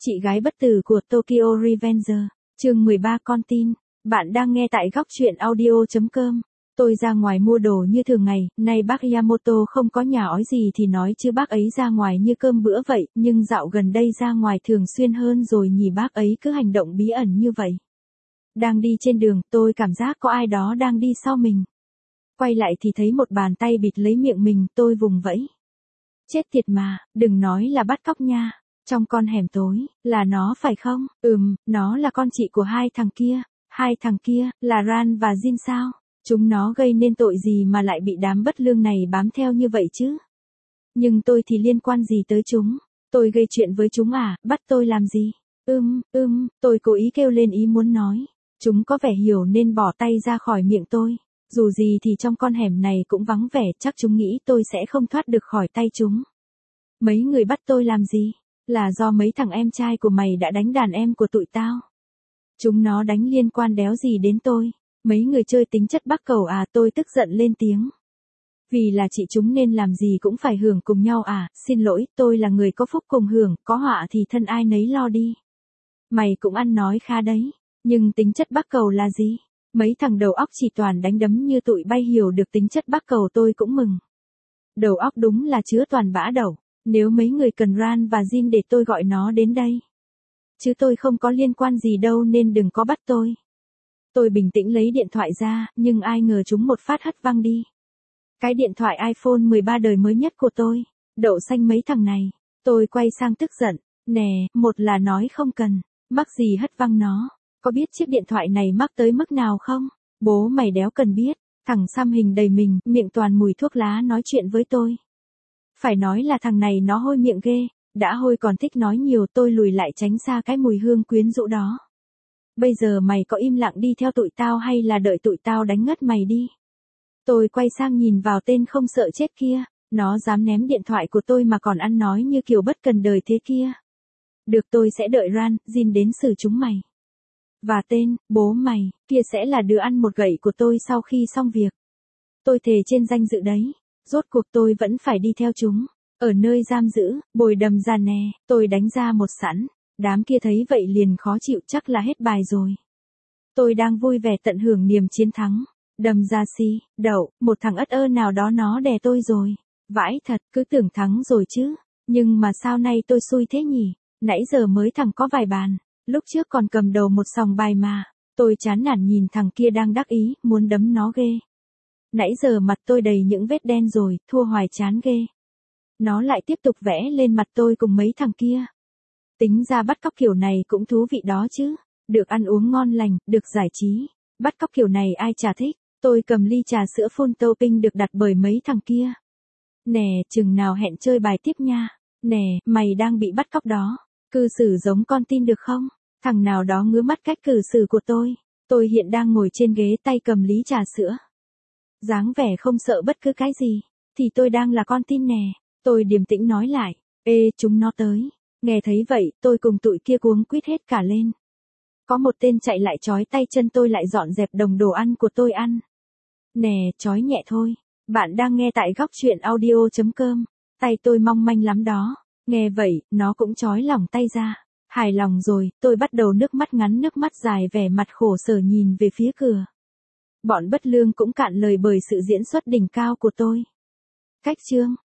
Chị gái bất tử của Tokyo Revenger, chương 13 con tin. Bạn đang nghe tại góc truyện audio.com. Tôi ra ngoài mua đồ như thường ngày, nay bác Yamamoto không có nhà ói gì thì nói chứ bác ấy ra ngoài như cơm bữa vậy, nhưng dạo gần đây ra ngoài thường xuyên hơn rồi nhỉ, bác ấy cứ hành động bí ẩn như vậy. Đang đi trên đường, tôi cảm giác có ai đó đang đi sau mình. Quay lại thì thấy một bàn tay bịt lấy miệng mình, tôi vùng vẫy. Chết tiệt mà, đừng nói là bắt cóc nha. Trong con hẻm tối, là nó phải không? Nó là con chị của hai thằng kia. Hai thằng kia, là Ran và Jin sao? Chúng nó gây nên tội gì mà lại bị đám bất lương này bám theo như vậy chứ? Nhưng tôi thì liên quan gì tới chúng? Tôi gây chuyện với chúng à, bắt tôi làm gì? Tôi cố ý kêu lên ý muốn nói. Chúng có vẻ hiểu nên bỏ tay ra khỏi miệng tôi. Dù gì thì trong con hẻm này cũng vắng vẻ, chắc chúng nghĩ tôi sẽ không thoát được khỏi tay chúng. Mấy người bắt tôi làm gì? Là do mấy thằng em trai của mày đã đánh đàn em của tụi tao. Chúng nó đánh liên quan đéo gì đến tôi. Mấy người chơi tính chất bắc cầu à, tôi tức giận lên tiếng. Vì là chị chúng nên làm gì cũng phải hưởng cùng nhau à, xin lỗi, tôi là người có phúc cùng hưởng, có họa thì thân ai nấy lo đi. Mày cũng ăn nói khá đấy, nhưng tính chất bắc cầu là gì? Mấy thằng đầu óc chỉ toàn đánh đấm như tụi bay hiểu được tính chất bắc cầu tôi cũng mừng. Đầu óc đúng là chứa toàn bã đẩu. Nếu mấy người cần Ran và Jin để tôi gọi nó đến đây. Chứ tôi không có liên quan gì đâu nên đừng có bắt tôi. Tôi bình tĩnh lấy điện thoại ra, nhưng ai ngờ chúng một phát hất văng đi. Cái điện thoại iPhone 13 đời mới nhất của tôi. Đậu xanh mấy thằng này. Tôi quay sang tức giận. Nè, một là nói không cần. Mắc gì hất văng nó. Có biết chiếc điện thoại này mắc tới mức nào không? Bố mày đéo cần biết. Thằng xăm hình đầy mình, miệng toàn mùi thuốc lá nói chuyện với tôi. Phải nói là thằng này nó hôi miệng ghê, đã hôi còn thích nói nhiều, tôi lùi lại tránh xa cái mùi hương quyến rũ đó. Bây giờ mày có im lặng đi theo tụi tao hay là đợi tụi tao đánh ngất mày đi? Tôi quay sang nhìn vào tên không sợ chết kia, nó dám ném điện thoại của tôi mà còn ăn nói như kiểu bất cần đời thế kia. Được, tôi sẽ đợi Ran, Jin đến xử chúng mày. Và tên, bố mày, kia sẽ là đứa ăn một gậy của tôi sau khi xong việc. Tôi thề trên danh dự đấy. Rốt cuộc tôi vẫn phải đi theo chúng. Ở nơi giam giữ, bồi đầm ra nè, tôi đánh ra một sẵn. Đám kia thấy vậy liền khó chịu, chắc là hết bài rồi. Tôi đang vui vẻ tận hưởng niềm chiến thắng. Đầm ra đậu, một thằng ất ơ nào đó nó đè tôi rồi. Vãi thật, cứ tưởng thắng rồi chứ. Nhưng mà sao nay tôi xui thế nhỉ? Nãy giờ mới thằng có vài bàn. Lúc trước còn cầm đầu một sòng bài mà. Tôi chán nản nhìn thằng kia đang đắc ý, muốn đấm nó ghê. Nãy giờ mặt tôi đầy những vết đen rồi, thua hoài chán ghê. Nó lại tiếp tục vẽ lên mặt tôi cùng mấy thằng kia. Tính ra bắt cóc kiểu này cũng thú vị đó chứ. Được ăn uống ngon lành, được giải trí. Bắt cóc kiểu này ai chả thích. Tôi cầm ly trà sữa full topping được đặt bởi mấy thằng kia. Nè, chừng nào hẹn chơi bài tiếp nha. Nè, mày đang bị bắt cóc đó. Cư xử giống con tin được không? Thằng nào đó ngứa mắt cách cư xử của tôi. Tôi hiện đang ngồi trên ghế tay cầm ly trà sữa. Dáng vẻ không sợ bất cứ cái gì, thì tôi đang là con tin nè. Tôi điềm tĩnh nói lại, ê chúng nó tới. Nghe thấy vậy, tôi cùng tụi kia cuống quýt hết cả lên. Có một tên chạy lại trói tay chân tôi lại dọn dẹp đồng đồ ăn của tôi ăn. Nè, trói nhẹ thôi. Bạn đang nghe tại góc truyện audio.com. Tay tôi mong manh lắm đó. Nghe vậy, nó cũng trói lỏng tay ra. Hài lòng rồi, tôi bắt đầu nước mắt ngắn nước mắt dài vẻ mặt khổ sở nhìn về phía cửa. Bọn bất lương cũng cạn lời bởi sự diễn xuất đỉnh cao của tôi. Cách chương